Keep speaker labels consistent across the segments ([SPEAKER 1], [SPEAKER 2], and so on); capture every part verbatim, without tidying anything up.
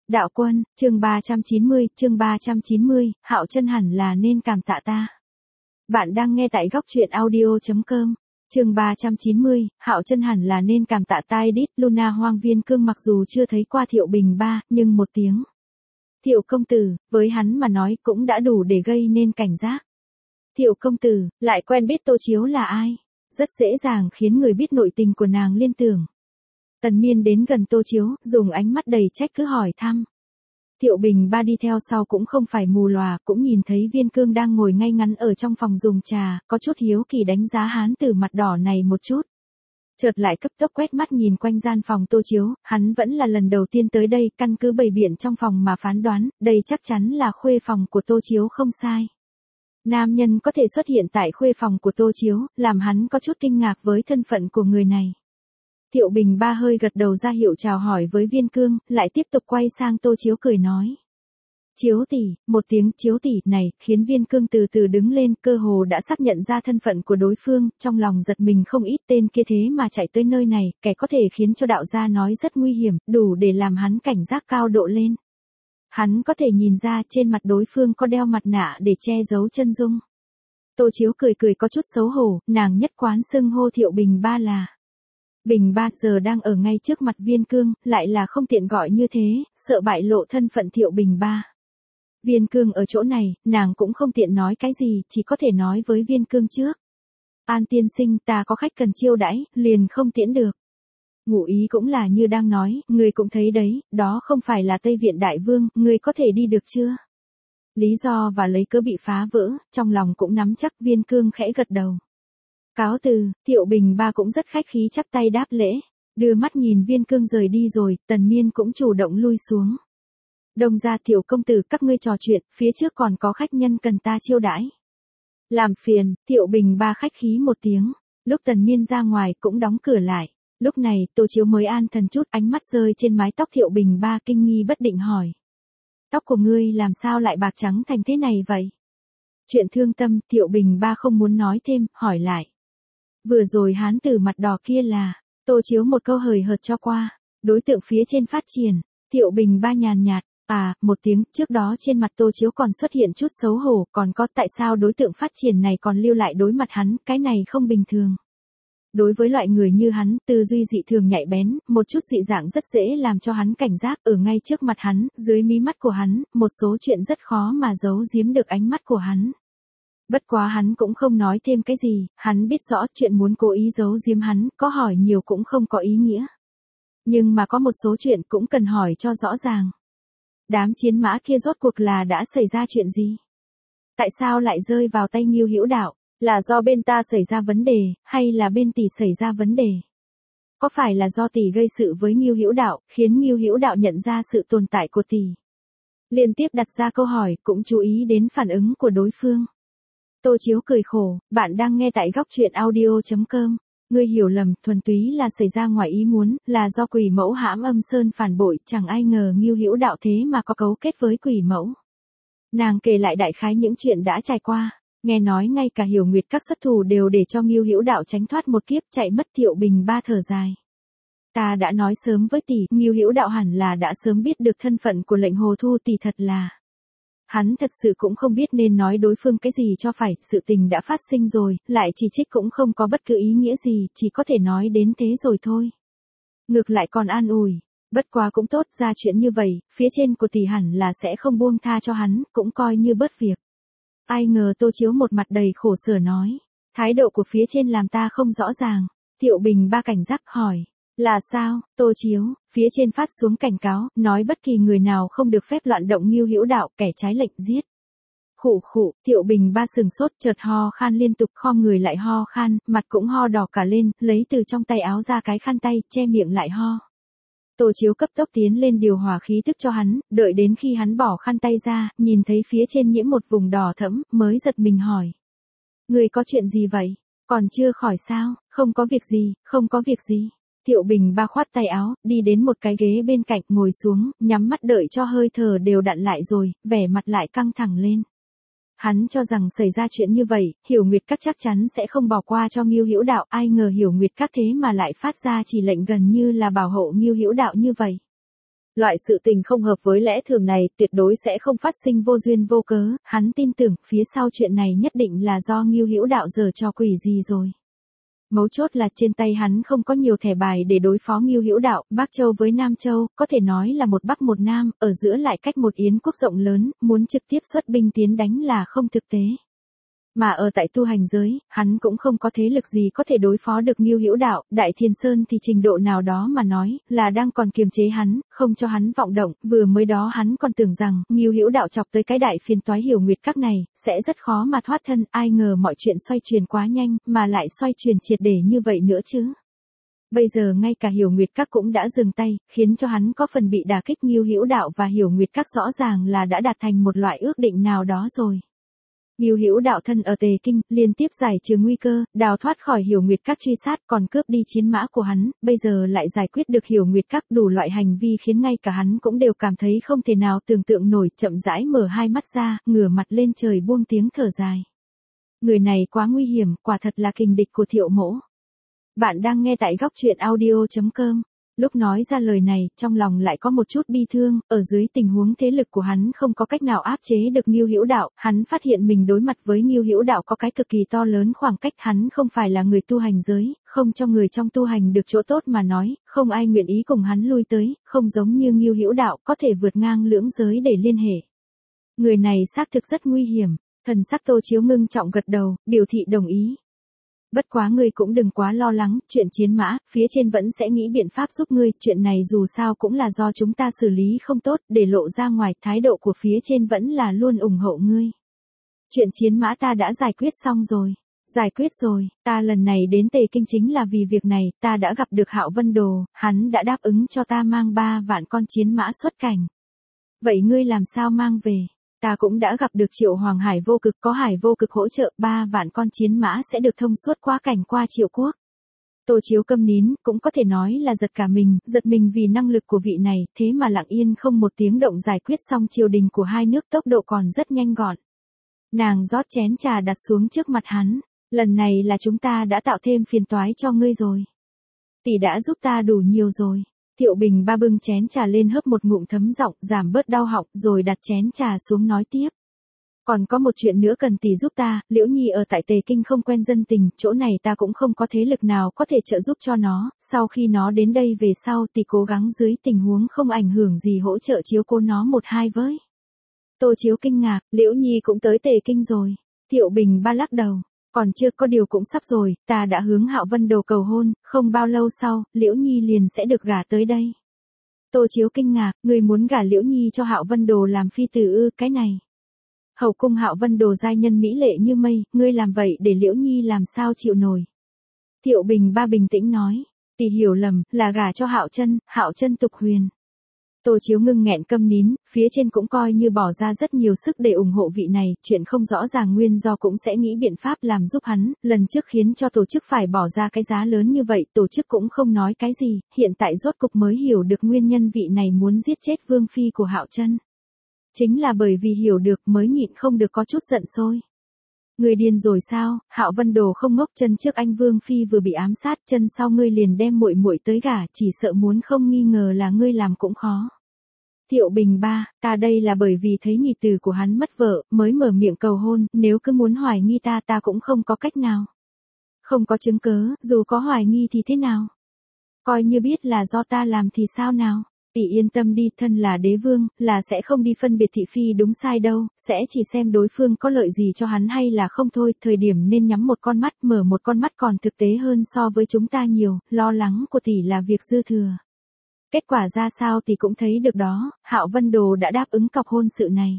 [SPEAKER 1] Đạo Quân, chương ba trăm chín mươi, chương ba trăm chín mươi, Hạo Chân hẳn là nên cảm tạ ta. Bạn đang nghe tại góc truyện audio chấm com. Chương ba trăm chín mươi, Hạo Chân hẳn là nên cảm tạ ta. Edit Luna. Hoang Viên Cương mặc dù chưa thấy qua Thiệu Bình Ba, nhưng một tiếng Thiệu công tử, với hắn mà nói cũng đã đủ để gây nên cảnh giác. Thiệu công tử, lại quen biết Tô Chiếu là ai? Rất dễ dàng khiến người biết nội tình của nàng liên tưởng. Tần Miên đến gần Tô Chiếu, dùng ánh mắt đầy trách cứ hỏi thăm. Thiệu Bình Ba đi theo sau cũng không phải mù lòa, cũng nhìn thấy Viên Cương đang ngồi ngay ngắn ở trong phòng dùng trà, có chút hiếu kỳ đánh giá hán tử mặt đỏ này một chút. Chợt lại cấp tốc quét mắt nhìn quanh gian phòng Tô Chiếu, hắn vẫn là lần đầu tiên tới đây, căn cứ bày biện trong phòng mà phán đoán, đây chắc chắn là khuê phòng của Tô Chiếu không sai. Nam nhân có thể xuất hiện tại khuê phòng của Tô Chiếu, làm hắn có chút kinh ngạc với thân phận của người này. Thiệu Bình Ba hơi gật đầu ra hiệu chào hỏi với Viên Cương, lại tiếp tục quay sang Tô Chiếu cười nói. Chiếu tỷ, một tiếng Chiếu tỷ này, khiến Viên Cương từ từ đứng lên, cơ hồ đã xác nhận ra thân phận của đối phương, trong lòng giật mình không ít. Tên kia thế mà chạy tới nơi này, kẻ có thể khiến cho đạo gia nói rất nguy hiểm, đủ để làm hắn cảnh giác cao độ lên. Hắn có thể nhìn ra trên mặt đối phương có đeo mặt nạ để che giấu chân dung. Tô Chiếu cười cười có chút xấu hổ, nàng nhất quán xưng hô Thiệu Bình Ba là Bình Ba, giờ đang ở ngay trước mặt Viên Cương, lại là không tiện gọi như thế, sợ bại lộ thân phận Thiệu Bình Ba. Viên Cương ở chỗ này, nàng cũng không tiện nói cái gì, chỉ có thể nói với Viên Cương trước. An tiên sinh, ta có khách cần chiêu đãi, liền không tiễn được. Ngụ ý cũng là như đang nói, người cũng thấy đấy, đó không phải là Tây Viện Đại Vương, người có thể đi được chưa? Lý do và lấy cớ bị phá vỡ, trong lòng cũng nắm chắc. Viên Cương khẽ gật đầu. Cáo từ, Thiệu Bình Ba cũng rất khách khí chắp tay đáp lễ, đưa mắt nhìn Viên Cương rời đi rồi, Tần Miên cũng chủ động lui xuống. Đông ra Thiệu công tử, các ngươi trò chuyện, phía trước còn có khách nhân cần ta chiêu đãi. Làm phiền, Thiệu Bình Ba khách khí một tiếng, lúc Tần Miên ra ngoài cũng đóng cửa lại. Lúc này, Tô Chiếu mới an thần chút, ánh mắt rơi trên mái tóc Thiệu Bình Ba kinh nghi bất định hỏi. Tóc của ngươi làm sao lại bạc trắng thành thế này vậy? Chuyện thương tâm, Thiệu Bình Ba không muốn nói thêm, hỏi lại. Vừa rồi hán tử mặt đỏ kia là, Tô Chiếu một câu hời hợt cho qua, đối tượng phía trên phát triển. Thiệu Bình Ba nhàn nhạt, à, một tiếng, trước đó trên mặt Tô Chiếu còn xuất hiện chút xấu hổ, còn có tại sao đối tượng phát triển này còn lưu lại đối mặt hắn, cái này không bình thường. Đối với loại người như hắn, tư duy dị thường nhạy bén, một chút dị dạng rất dễ làm cho hắn cảnh giác. Ở ngay trước mặt hắn, dưới mí mắt của hắn, một số chuyện rất khó mà giấu giếm được ánh mắt của hắn. Bất quá hắn cũng không nói thêm cái gì, hắn biết rõ chuyện muốn cố ý giấu giếm hắn, có hỏi nhiều cũng không có ý nghĩa. Nhưng mà có một số chuyện cũng cần hỏi cho rõ ràng. Đám chiến mã kia rốt cuộc là đã xảy ra chuyện gì? Tại sao lại rơi vào tay Ngưu Hữu Đạo? Là do bên ta xảy ra vấn đề, hay là bên tỷ xảy ra vấn đề? Có phải là do tỷ gây sự với Ngưu Hữu Đạo, khiến Ngưu Hữu Đạo nhận ra sự tồn tại của tỷ? Liên tiếp đặt ra câu hỏi, cũng chú ý đến phản ứng của đối phương. Tô Chiếu cười khổ, bạn đang nghe tại góc truyện audio chấm com. Ngươi hiểu lầm, thuần túy là xảy ra ngoài ý muốn, là do Quỷ Mẫu hãm Âm Sơn phản bội, chẳng ai ngờ Ngưu Hữu Đạo thế mà có cấu kết với Quỷ Mẫu. Nàng kể lại đại khái những chuyện đã trải qua. Nghe nói ngay cả Hiểu Nguyệt các xuất thủ đều để cho Ngưu Hữu Đạo tránh thoát một kiếp chạy mất. Thiệu Bình Ba thở dài. Ta đã nói sớm với tỷ, Ngưu Hữu Đạo hẳn là đã sớm biết được thân phận của lệnh Hồ Thu tỷ thật là. Hắn thật sự cũng không biết nên nói đối phương cái gì cho phải, sự tình đã phát sinh rồi, lại chỉ trích cũng không có bất cứ ý nghĩa gì, chỉ có thể nói đến thế rồi thôi. Ngược lại còn an ủi, bất quá cũng tốt, ra chuyện như vậy, phía trên của tỷ hẳn là sẽ không buông tha cho hắn, cũng coi như bớt việc. Ai ngờ Tô Chiếu một mặt đầy khổ sở nói, thái độ của phía trên làm ta không rõ ràng. Thiệu Bình Ba cảnh giác hỏi, là sao? Tô Chiếu, phía trên phát xuống cảnh cáo, nói bất kỳ người nào không được phép loạn động Ngưu Hữu Đạo, kẻ trái lệnh giết. Khụ khụ, Thiệu Bình Ba sừng sốt, chợt ho khan liên tục, khom người lại ho khan, mặt cũng ho đỏ cả lên, lấy từ trong tay áo ra cái khăn tay, che miệng lại ho. Tô Chiếu cấp tốc tiến lên điều hòa khí tức cho hắn, đợi đến khi hắn bỏ khăn tay ra, nhìn thấy phía trên nhiễm một vùng đỏ thẫm, mới giật mình hỏi. Người có chuyện gì vậy? Còn chưa khỏi sao? Không có việc gì, không có việc gì. Thiệu Bình Ba khoát tay áo, đi đến một cái ghế bên cạnh, ngồi xuống, nhắm mắt đợi cho hơi thở đều đặn lại rồi, vẻ mặt lại căng thẳng lên. Hắn cho rằng xảy ra chuyện như vậy, Hiểu Nguyệt các chắc chắn sẽ không bỏ qua cho Ngưu Hữu Đạo, ai ngờ Hiểu Nguyệt các thế mà lại phát ra chỉ lệnh gần như là bảo hộ Ngưu Hữu Đạo như vậy. Loại sự tình không hợp với lẽ thường này tuyệt đối sẽ không phát sinh vô duyên vô cớ, hắn tin tưởng phía sau chuyện này nhất định là do Ngưu Hữu Đạo giở trò quỷ gì rồi. Mấu chốt là trên tay hắn không có nhiều thẻ bài để đối phó Ngưu Hữu Đạo, Bắc Châu với Nam Châu, có thể nói là một Bắc một Nam, ở giữa lại cách một yến quốc rộng lớn, muốn trực tiếp xuất binh tiến đánh là không thực tế. Mà ở tại tu hành giới, hắn cũng không có thế lực gì có thể đối phó được Ngưu Hữu Đạo, Đại Thiên Sơn thì trình độ nào đó mà nói, là đang còn kiềm chế hắn, không cho hắn vọng động, vừa mới đó hắn còn tưởng rằng, Ngưu Hữu Đạo chọc tới cái đại phiền toái Hiểu Nguyệt Các này, sẽ rất khó mà thoát thân, ai ngờ mọi chuyện xoay chuyển quá nhanh, mà lại xoay chuyển triệt để như vậy nữa chứ. Bây giờ ngay cả Hiểu Nguyệt Các cũng đã dừng tay, khiến cho hắn có phần bị đả kích. Ngưu Hữu Đạo và Hiểu Nguyệt Các rõ ràng là đã đạt thành một loại ước định nào đó rồi. Ngưu Hữu Đạo thân ở Tề Kinh, liên tiếp giải trừ nguy cơ, đào thoát khỏi Hiểu Nguyệt Các truy sát, còn cướp đi chiến mã của hắn, bây giờ lại giải quyết được Hiểu Nguyệt Các, đủ loại hành vi khiến ngay cả hắn cũng đều cảm thấy không thể nào tưởng tượng nổi, chậm rãi mở hai mắt ra, ngửa mặt lên trời buông tiếng thở dài. Người này quá nguy hiểm, quả thật là kình địch của Thiệu Mỗ. Bạn đang nghe tại góc truyện audio chấm com. Lúc nói ra lời này, trong lòng lại có một chút bi thương, ở dưới tình huống thế lực của hắn không có cách nào áp chế được Ngưu Hữu Đạo, hắn phát hiện mình đối mặt với Ngưu Hữu Đạo có cái cực kỳ to lớn khoảng cách, hắn không phải là người tu hành giới, không cho người trong tu hành được chỗ tốt mà nói, không ai nguyện ý cùng hắn lui tới, không giống như Ngưu Hữu Đạo có thể vượt ngang lưỡng giới để liên hệ. Người này xác thực rất nguy hiểm, thần sắc Tô Chiếu ngưng trọng gật đầu, biểu thị đồng ý. Bất quá ngươi cũng đừng quá lo lắng, chuyện chiến mã, phía trên vẫn sẽ nghĩ biện pháp giúp ngươi, chuyện này dù sao cũng là do chúng ta xử lý không tốt, để lộ ra ngoài, thái độ của phía trên vẫn là luôn ủng hộ ngươi. Chuyện chiến mã ta đã giải quyết xong rồi. Giải quyết rồi, ta lần này đến Tề Kinh chính là vì việc này, ta đã gặp được Hạo Vân Đồ, hắn đã đáp ứng cho ta mang ba vạn con chiến mã xuất cảnh. Vậy ngươi làm sao mang về? Ta cũng đã gặp được Triệu Hoàng Hải Vô Cực, có Hải Vô Cực hỗ trợ, ba vạn con chiến mã sẽ được thông suốt qua cảnh qua Triệu Quốc. Tô Chiếu câm nín, cũng có thể nói là giật cả mình, giật mình vì năng lực của vị này, thế mà lặng yên không một tiếng động giải quyết xong triều đình của hai nước, tốc độ còn rất nhanh gọn. Nàng rót chén trà đặt xuống trước mặt hắn, lần này là chúng ta đã tạo thêm phiền toái cho ngươi rồi. Tỷ đã giúp ta đủ nhiều rồi. Thiệu Bình Ba bưng chén trà lên hớp một ngụm thấm giọng, giảm bớt đau họng, rồi đặt chén trà xuống nói tiếp. Còn có một chuyện nữa cần tỷ giúp ta, Liễu Nhi ở tại Tề Kinh không quen dân tình, chỗ này ta cũng không có thế lực nào có thể trợ giúp cho nó, sau khi nó đến đây về sau tỷ cố gắng dưới tình huống không ảnh hưởng gì hỗ trợ chiếu cố nó một hai với. Tô Chiếu kinh ngạc, Liễu Nhi cũng tới Tề Kinh rồi. Thiệu Bình Ba lắc đầu. Còn chưa, có điều cũng sắp rồi, ta đã hướng Hạo Vân Đồ cầu hôn, không bao lâu sau, Liễu Nhi liền sẽ được gả tới đây. Tô Chiếu kinh ngạc, người muốn gả Liễu Nhi cho Hạo Vân Đồ làm phi tử ư? Cái này. Hậu cung Hạo Vân Đồ giai nhân mỹ lệ như mây, ngươi làm vậy để Liễu Nhi làm sao chịu nổi. Thiệu Bình Ba bình tĩnh nói, tỷ hiểu lầm, là gả cho Hạo Chân, Hạo Chân Tục Huyền. Tô Chiếu ngưng nghẹn câm nín, phía trên cũng coi như bỏ ra rất nhiều sức để ủng hộ vị này, chuyện không rõ ràng nguyên do cũng sẽ nghĩ biện pháp làm giúp hắn, lần trước khiến cho tổ chức phải bỏ ra cái giá lớn như vậy, tổ chức cũng không nói cái gì, hiện tại rốt cục mới hiểu được nguyên nhân vị này muốn giết chết vương phi của Hạo Chân. Chính là bởi vì hiểu được mới nhịn không được có chút giận sôi. Người điên rồi sao? Hạo Vân Đồ không ngốc, chân trước anh vương phi vừa bị ám sát, chân sau ngươi liền đem muội muội tới gả, chỉ sợ muốn không nghi ngờ là ngươi làm cũng khó. Thiệu Bình Ba, ta đây là bởi vì thấy nhị tử của hắn mất vợ, mới mở miệng cầu hôn, nếu cứ muốn hoài nghi ta ta cũng không có cách nào. Không có chứng cớ, dù có hoài nghi thì thế nào? Coi như biết là do ta làm thì sao nào? Tỷ yên tâm đi, thân là đế vương, là sẽ không đi phân biệt thị phi đúng sai đâu, sẽ chỉ xem đối phương có lợi gì cho hắn hay là không thôi, thời điểm nên nhắm một con mắt, mở một con mắt còn thực tế hơn so với chúng ta nhiều, lo lắng của tỷ là việc dư thừa. Kết quả ra sao tỷ cũng thấy được đó, Hạo Vân Đồ đã đáp ứng cọc hôn sự này.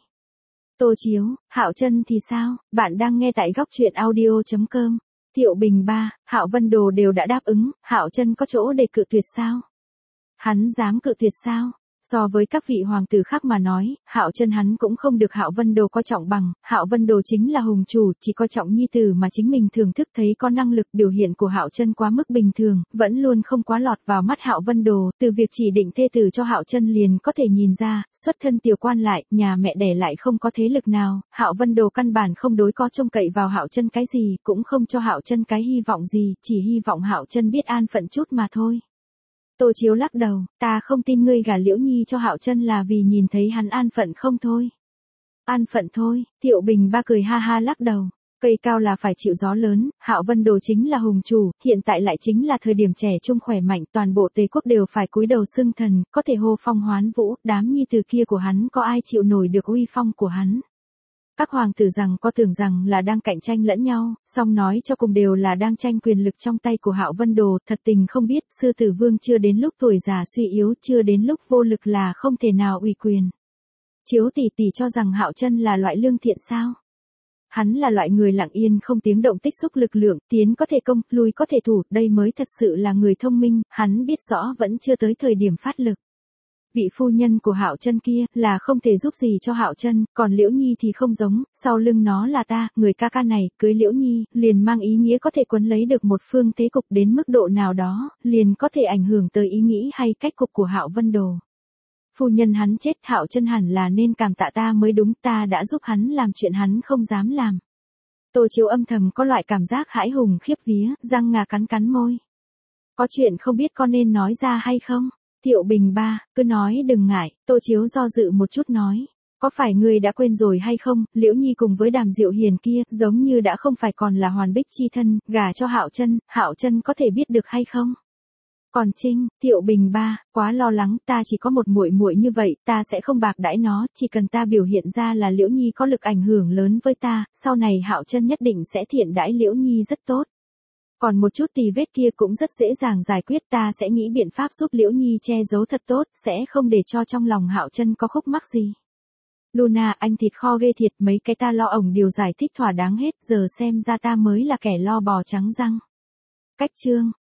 [SPEAKER 1] Tô Chiếu, Hạo Chân thì sao? Bạn đang nghe tại góc truyện audio chấm com. Thiệu Bình Ba, Hạo Vân Đồ đều đã đáp ứng, Hạo Chân có chỗ để cự tuyệt sao? Hắn dám cự tuyệt sao? So với các vị hoàng tử khác mà nói, Hạo Chân hắn cũng không được Hạo Vân Đồ coi trọng bằng, Hạo Vân Đồ chính là hùng chủ, chỉ coi trọng nhi tử mà chính mình thưởng thức, thấy có năng lực, biểu hiện của Hạo Chân quá mức bình thường, vẫn luôn không quá lọt vào mắt Hạo Vân Đồ, từ việc chỉ định thê tử cho Hạo Chân liền có thể nhìn ra, xuất thân tiểu quan lại, nhà mẹ đẻ lại không có thế lực nào, Hạo Vân Đồ căn bản không đối có trông cậy vào Hạo Chân cái gì, cũng không cho Hạo Chân cái hy vọng gì, chỉ hy vọng Hạo Chân biết an phận chút mà thôi. Tô Chiếu lắc đầu, ta không tin ngươi gả Liễu Nhi cho Hạo Chân là vì nhìn thấy hắn an phận không thôi. An phận thôi, Thiệu Bình Ba cười ha ha lắc đầu. Cây cao là phải chịu gió lớn, Hạo Vân Đồ chính là hùng chủ, hiện tại lại chính là thời điểm trẻ trung khỏe mạnh, toàn bộ Tề quốc đều phải cúi đầu xưng thần, có thể hô phong hoán vũ, đám nhi tử kia của hắn có ai chịu nổi được uy phong của hắn. Các hoàng tử rằng có tưởng rằng là đang cạnh tranh lẫn nhau, song nói cho cùng đều là đang tranh quyền lực trong tay của Hạo Vân Đồ, thật tình không biết, sư tử vương chưa đến lúc tuổi già suy yếu, chưa đến lúc vô lực là không thể nào ủy quyền. Chiếu tỷ tỷ cho rằng Hạo Chân là loại lương thiện sao? Hắn là loại người lặng yên không tiếng động tích xúc lực lượng, tiến có thể công, lui có thể thủ, đây mới thật sự là người thông minh, hắn biết rõ vẫn chưa tới thời điểm phát lực. Vị phu nhân của Hạo Chân kia là không thể giúp gì cho Hạo Chân, còn Liễu Nhi thì không giống, sau lưng nó là ta, người ca ca này, cưới Liễu Nhi, liền mang ý nghĩa có thể quấn lấy được một phương thế cục đến mức độ nào đó, liền có thể ảnh hưởng tới ý nghĩ hay cách cục của Hạo Vân Đồ. Phu nhân hắn chết, Hạo Chân hẳn là nên cảm tạ ta mới đúng, ta đã giúp hắn làm chuyện hắn không dám làm. Tô Chiếu âm thầm có loại cảm giác hãi hùng khiếp vía, răng ngà cắn cắn môi. Có chuyện không biết con nên nói ra hay không? Thiệu Bình Ba, cứ nói đừng ngại, Tô Chiếu do dự một chút nói. Có phải ngươi đã quên rồi hay không, Liễu Nhi cùng với Đàm Diệu Hiền kia, giống như đã không phải còn là hoàn bích chi thân, gả cho Hạo Chân, Hạo Chân có thể biết được hay không? Còn Trinh, Thiệu Bình Ba, quá lo lắng, ta chỉ có một muội muội như vậy, ta sẽ không bạc đãi nó, chỉ cần ta biểu hiện ra là Liễu Nhi có lực ảnh hưởng lớn với ta, sau này Hạo Chân nhất định sẽ thiện đãi Liễu Nhi rất tốt. Còn một chút tì vết kia cũng rất dễ dàng giải quyết, ta sẽ nghĩ biện pháp giúp Liễu Nhi che giấu thật tốt, sẽ không để cho trong lòng Hạo Chân có khúc mắc gì. Luna, anh thịt kho ghê thiệt, mấy cái ta lo ổng điều giải thích thỏa đáng hết, giờ xem ra ta mới là kẻ lo bò trắng răng. Cách chương